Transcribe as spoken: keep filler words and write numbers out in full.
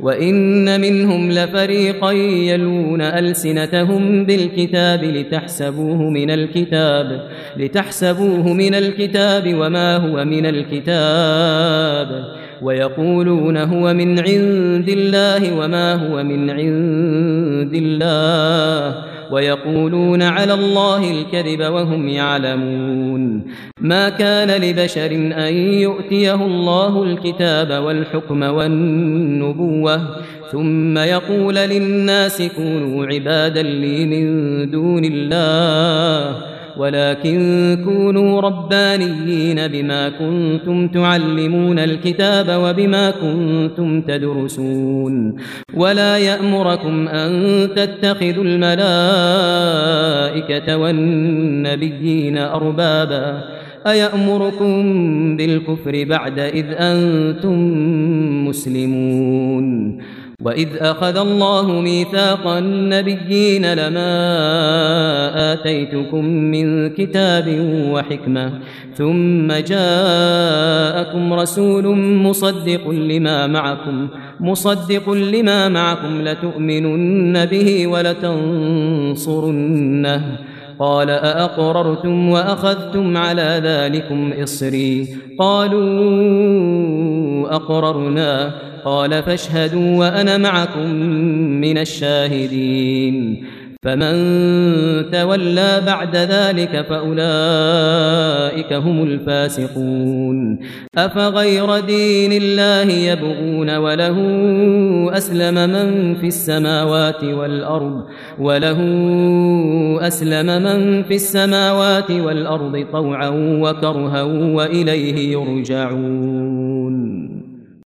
وإن منهم لفريقا يلون ألسنتهم بالكتاب لتحسبوه من الكتاب لتحسبوه من الكتاب وما هو من الكتاب ويقولون هو من عند الله وما هو من عند الله ويقولون على الله الكذب وهم يعلمون. ما كان لبشر أن يؤتيه الله الكتاب والحكم والنبوة ثم يقول للناس كونوا عبادا لي من دون الله ولكن كونوا ربانيين بما كنتم تعلمون الكتاب وبما كنتم تدرسون. ولا يأمركم أن تتخذوا الملائكة والنبيين أربابا أيأمركم بالكفر بعد إذ أنتم مسلمون. وإذ أخذ الله ميثاق النبيين لما آتيتكم من كتاب وحكمة ثم جاءكم رسول مصدق لما معكم مصدق لما معكم لتؤمنن به ولتنصرنه قال أأقررتم وأخذتم على ذلكم إصري قالوا أقررنا قال فاشهدوا وأنا معكم من الشاهدين. فمن تولى بعد ذلك فأولئك هم الفاسقون. أفغير دين الله يبغون وله أسلم من في السماوات والأرض وله أسلم من في السماوات والأرض طوعا وكرها وإليه يرجعون.